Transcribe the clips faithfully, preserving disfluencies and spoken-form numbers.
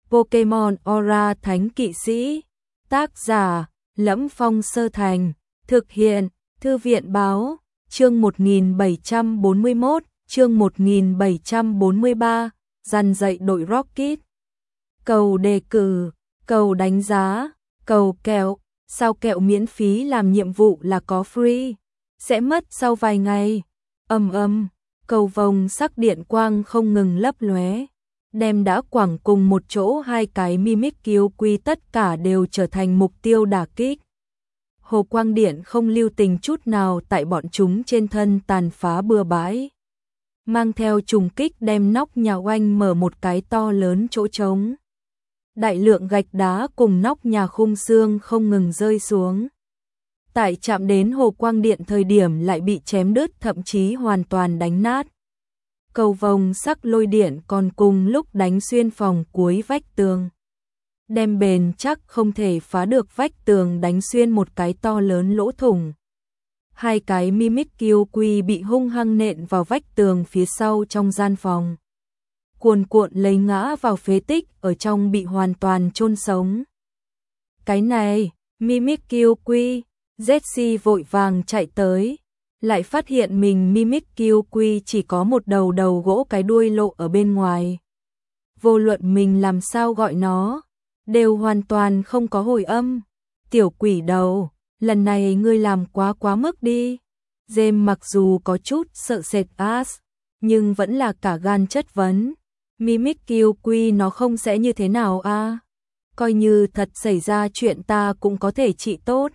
Pokemon Aura Thánh Kỵ Sĩ. Tác giả: Lẫm Phong Sơ Thành. Thực hiện: Thư viện Báo. Chương một nghìn bảy trăm bốn mươi mốt, chương một nghìn bảy trăm bốn mươi ba, dằn dạy đội Rocket. Cầu đề cử, cầu đánh giá, cầu kẹo, sao kẹo miễn phí làm nhiệm vụ là có free, sẽ mất sau vài ngày. Ầm ầm, cầu vồng sắc điện quang không ngừng lấp lóe, đem đã quẳng cùng một chỗ hai cái Mimikyu Quy tất cả đều trở thành mục tiêu đả kích. Hồ quang điện không lưu tình chút nào tại bọn chúng trên thân tàn phá bừa bãi, mang theo trùng kích đem nóc nhà oanh mở một cái to lớn chỗ trống. Đại lượng gạch đá cùng nóc nhà khung xương không ngừng rơi xuống. Tại chạm đến hồ quang điện thời điểm lại bị chém đứt, thậm chí hoàn toàn đánh nát. Cầu vồng sắc lôi điện còn cùng lúc đánh xuyên phòng cuối vách tường, đem bền chắc không thể phá được vách tường đánh xuyên một cái to lớn lỗ thủng. Hai cái Mimikyu Quy bị hung hăng nện vào vách tường phía sau trong gian phòng, cuồn cuộn lấy ngã vào phế tích ở trong bị hoàn toàn chôn sống. Cái này, Mimikyu Quy, Jessie vội vàng chạy tới, lại phát hiện mình Mimikyu Quy chỉ có một đầu đầu gỗ, cái đuôi lộ ở bên ngoài. Vô luận mình làm sao gọi nó, đều hoàn toàn không có hồi âm. Tiểu quỷ đầu, lần này ngươi làm quá quá mức đi. James mặc dù có chút sợ sệt Ash, nhưng vẫn là cả gan chất vấn. Mimikyu Quy nó không sẽ như thế nào a? À? Coi như thật xảy ra chuyện ta cũng có thể trị tốt.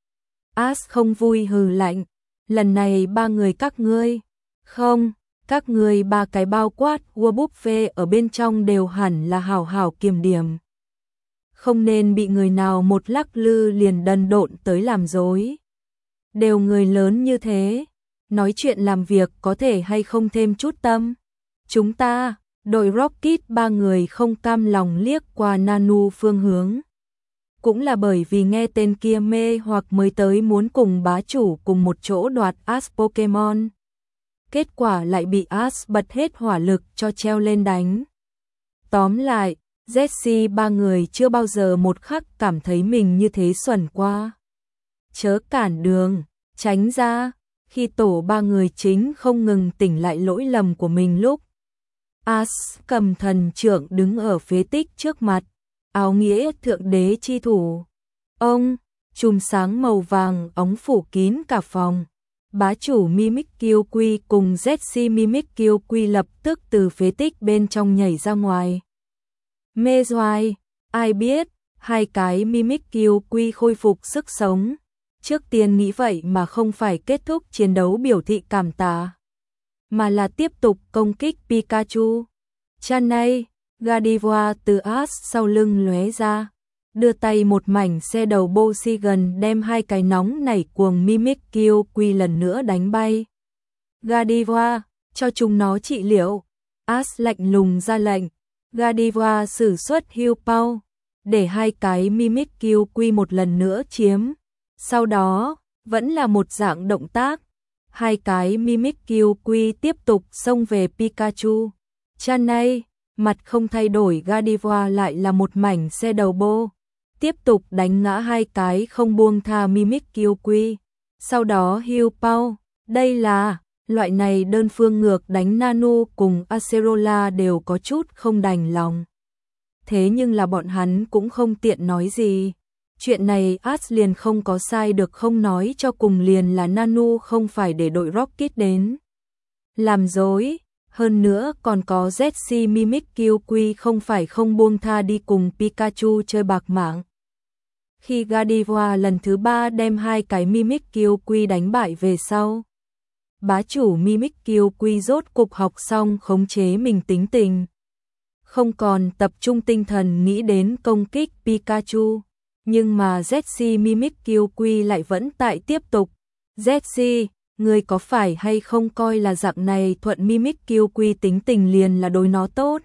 Ash không vui hừ lạnh. Lần này ba người các ngươi, không, các ngươi ba cái bao quát Warbuffet ở bên trong đều hẳn là hảo hảo kiềm điểm. Không nên bị người nào một lắc lư liền đần độn tới làm dối. Đều người lớn như thế, nói chuyện làm việc có thể hay không thêm chút tâm. Chúng ta, đội Rocket ba người không cam lòng liếc qua Nanu phương hướng. Cũng là bởi vì nghe tên kia mê hoặc mới tới muốn cùng bá chủ cùng một chỗ đoạt Ash Pokemon. Kết quả lại bị Ash bật hết hỏa lực cho treo lên đánh. Tóm lại, Jessie ba người chưa bao giờ một khắc cảm thấy mình như thế xuẩn qua. Chớ cản đường, tránh ra. Khi tổ ba người chính không ngừng tỉnh lại lỗi lầm của mình lúc Ash cầm thần trượng đứng ở phế tích trước mặt, áo nghĩa thượng đế chi thủ. Ông, chùm sáng màu vàng óng phủ kín cả phòng. Bá chủ Mimikyu Quy cùng Jessie Mimikyu Quy lập tức từ phế tích bên trong nhảy ra ngoài. Mê doai, ai biết, hai cái Mimikyu Quy khôi phục sức sống. Trước tiên nghĩ vậy mà không phải kết thúc chiến đấu biểu thị cảm tạ, mà là tiếp tục công kích Pikachu. Chanay, Gardevoir từ Ash sau lưng lóe ra, đưa tay một mảnh xe đầu Bosigan đem hai cái nóng nảy cuồng Mimikyu Quy lần nữa đánh bay. Gardevoir, cho chúng nó trị liệu. Ash lạnh lùng ra lệnh. Gardevoir sử xuất Heal Pow, để hai cái Mimikyu Quy một lần nữa chiếm. Sau đó, vẫn là một dạng động tác. Hai cái Mimikyu Quy tiếp tục xông về Pikachu. Chanay, mặt không thay đổi, Gardevoir lại là một mảnh xe đầu bô, tiếp tục đánh ngã hai cái không buông tha Mimikyu Quy. Sau đó Heal Pow, đây là, loại này đơn phương ngược đánh Nanu cùng Acerola đều có chút không đành lòng. Thế nhưng là bọn hắn cũng không tiện nói gì. Chuyện này Ash liền không có sai được không nói cho cùng, liền là Nanu không phải để đội Rocket đến làm dối. Hơn nữa còn có Jessie Mimikyu Quy không phải không buông tha đi cùng Pikachu chơi bạc mạng. Khi Gardevoir lần thứ ba đem hai cái Mimikyu Quy đánh bại về sau, bá chủ Mimikyu Quy rốt cục học xong khống chế mình tính tình, không còn tập trung tinh thần nghĩ đến công kích Pikachu. Nhưng mà Jessie Mimikyu Quy lại vẫn tại tiếp tục. Jessie, ngươi có phải hay không coi là dạng này thuận Mimikyu Quy tính tình liền là đối nó tốt?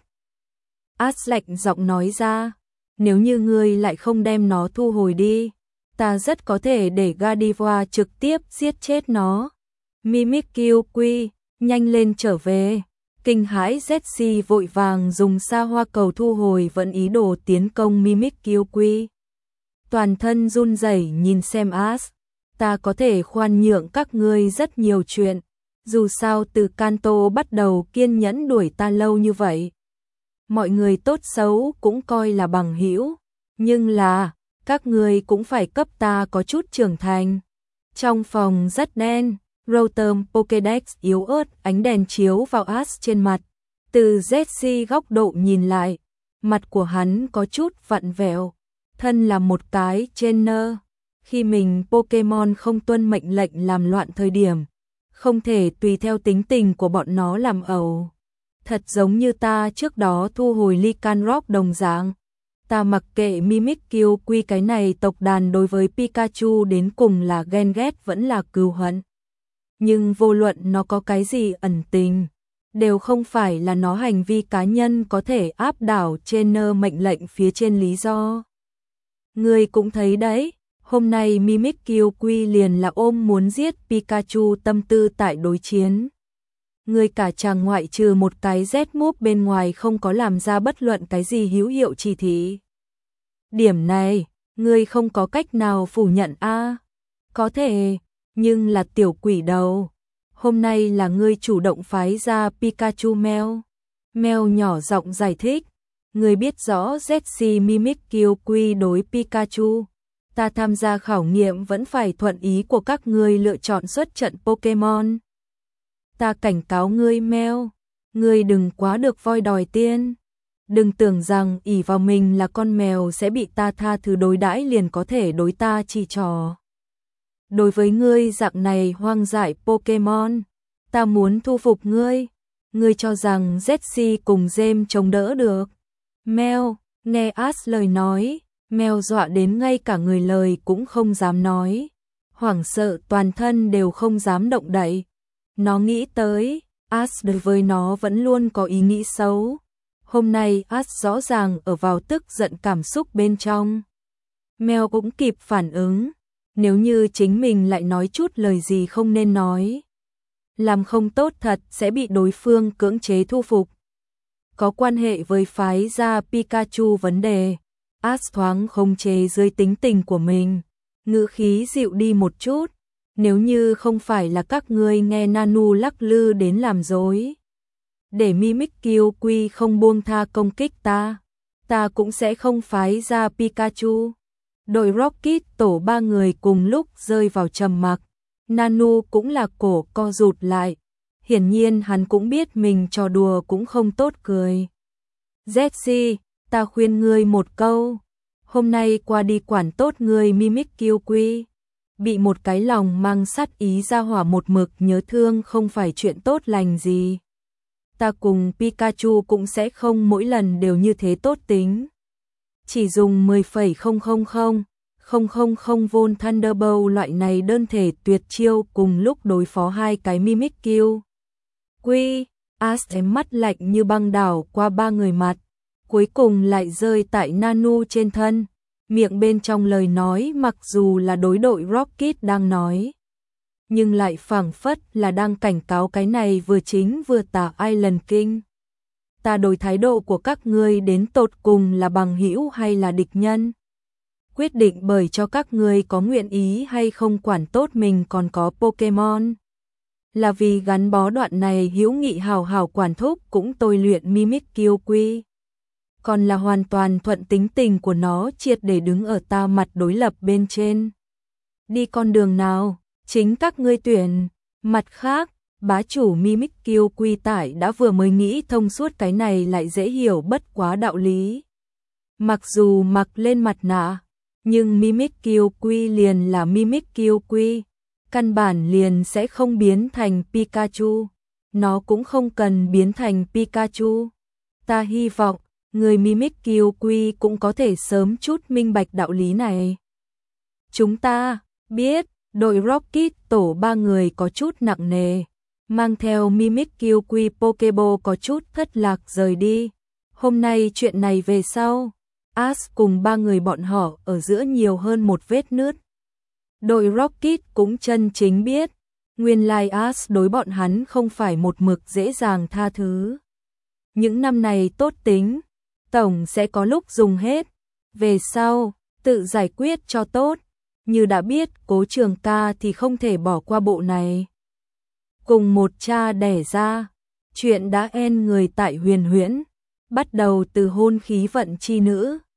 Ash lạnh giọng nói ra, nếu như ngươi lại không đem nó thu hồi đi, ta rất có thể để Gardevoir trực tiếp giết chết nó. Mimikyu Quy, nhanh lên trở về. Kinh hãi Jessie vội vàng dùng sa hoa cầu thu hồi vẫn ý đồ tiến công Mimikyu. Toàn thân run rẩy nhìn xem Ash, ta có thể khoan nhượng các ngươi rất nhiều chuyện, dù sao từ Kanto bắt đầu kiên nhẫn đuổi ta lâu như vậy. Mọi người tốt xấu cũng coi là bằng hữu, nhưng là, các ngươi cũng phải cấp ta có chút trưởng thành. Trong phòng rất đen, Rotom Pokédex yếu ớt, ánh đèn chiếu vào Ash trên mặt. Từ Jessie góc độ nhìn lại, mặt của hắn có chút vặn vẹo. Thân là một cái trainer, khi mình Pokemon không tuân mệnh lệnh làm loạn thời điểm, không thể tùy theo tính tình của bọn nó làm ẩu. Thật giống như ta trước đó thu hồi Lycanroc đồng dạng. Ta mặc kệ Mimikyu cái này tộc đàn đối với Pikachu đến cùng là ghen ghét vẫn là cừu hận. Nhưng vô luận nó có cái gì ẩn tình, đều không phải là nó hành vi cá nhân có thể áp đảo trainer mệnh lệnh phía trên lý do. Ngươi cũng thấy đấy, hôm nay Mimikyu liền là ôm muốn giết Pikachu tâm tư tại đối chiến. Ngươi cả chàng ngoại trừ một cái Z-move bên ngoài không có làm ra bất luận cái gì hữu hiệu chỉ thị. Điểm này, ngươi không có cách nào phủ nhận a? À, có thể, nhưng là tiểu quỷ đầu. Hôm nay là ngươi chủ động phái ra Pikachu Mèo. Mèo nhỏ giọng giải thích. Ngươi biết rõ Jessie Mimikyu đối Pikachu. Ta tham gia khảo nghiệm vẫn phải thuận ý của các ngươi lựa chọn xuất trận Pokemon. Ta cảnh cáo ngươi Mèo, ngươi đừng quá được voi đòi tiên. Đừng tưởng rằng ỷ vào mình là con mèo sẽ bị ta tha thứ đối đãi liền có thể đối ta chỉ trò. Đối với ngươi dạng này hoang dại Pokemon, ta muốn thu phục ngươi. Ngươi cho rằng Jessie cùng James chống đỡ được. Mèo, nghe Ash lời nói, mèo dọa đến ngay cả người lời cũng không dám nói. Hoảng sợ toàn thân đều không dám động đậy. Nó nghĩ tới, Ash đối với nó vẫn luôn có ý nghĩ xấu. Hôm nay Ash rõ ràng ở vào tức giận cảm xúc bên trong. Mèo cũng kịp phản ứng, nếu như chính mình lại nói chút lời gì không nên nói. Làm không tốt thật sẽ bị đối phương cưỡng chế thu phục. Có quan hệ với phái ra Pikachu vấn đề, Ash thoáng khống chế dưới tính tình của mình, ngữ khí dịu đi một chút. Nếu như không phải là các ngươi nghe Nanu lắc lư đến làm dối, để Mimikyu không buông tha công kích ta, ta cũng sẽ không phái ra Pikachu. Đội Rocket tổ ba người cùng lúc rơi vào trầm mặc. Nanu cũng là cổ co rụt lại. Hiển nhiên hắn cũng biết mình trò đùa cũng không tốt cười. Jessie, ta khuyên ngươi một câu. Hôm nay qua đi quản tốt ngươi Mimikyu. Bị một cái lòng mang sát ý ra hỏa một mực nhớ thương không phải chuyện tốt lành gì. Ta cùng Pikachu cũng sẽ không mỗi lần đều như thế tốt tính. Chỉ dùng mười phẩy không không không không không không vôn Thunderbolt loại này đơn thể tuyệt chiêu cùng lúc đối phó hai cái Mimikyu. Quy, Ash ém mắt lạnh như băng đảo qua ba người mặt, cuối cùng lại rơi tại Nanu trên thân. Miệng bên trong lời nói mặc dù là đối đội Rocket đang nói, nhưng lại phảng phất là đang cảnh cáo cái này vừa chính vừa tà Island King. Ta đổi thái độ của các ngươi đến tột cùng là bằng hữu hay là địch nhân? Quyết định bởi cho các ngươi có nguyện ý hay không quản tốt mình còn có Pokemon. Là vì gắn bó đoạn này hữu nghị hào hào quản thúc cũng tôi luyện Mimikyu. Còn là hoàn toàn thuận tính tình của nó triệt để đứng ở ta mặt đối lập bên trên. Đi con đường nào, chính các ngươi tuyển. Mặt khác, bá chủ Mimikyu tại đã vừa mới nghĩ thông suốt cái này lại dễ hiểu bất quá đạo lý. Mặc dù mặc lên mặt nạ, nhưng Mimikyu liền là Mimikyu, căn bản liền sẽ không biến thành Pikachu. Nó cũng không cần biến thành Pikachu. Ta hy vọng người Mimikyu cũng có thể sớm chút minh bạch đạo lý này. Chúng ta biết, đội Rocket tổ ba người có chút nặng nề, mang theo Mimikyu Pokeball có chút thất lạc rời đi. Hôm nay chuyện này về sau, Ash cùng ba người bọn họ ở giữa nhiều hơn một vết nứt. Đội Rocket cũng chân chính biết, Nguyên lai As đối bọn hắn không phải một mực dễ dàng tha thứ. Những năm này tốt tính, tổng sẽ có lúc dùng hết, về sau, tự giải quyết cho tốt, như đã biết Cố Trường Ca thì không thể bỏ qua bộ này. Cùng một cha đẻ ra, chuyện đã en người tại Huyền Huyễn, bắt đầu từ hôn khí vận chi nữ,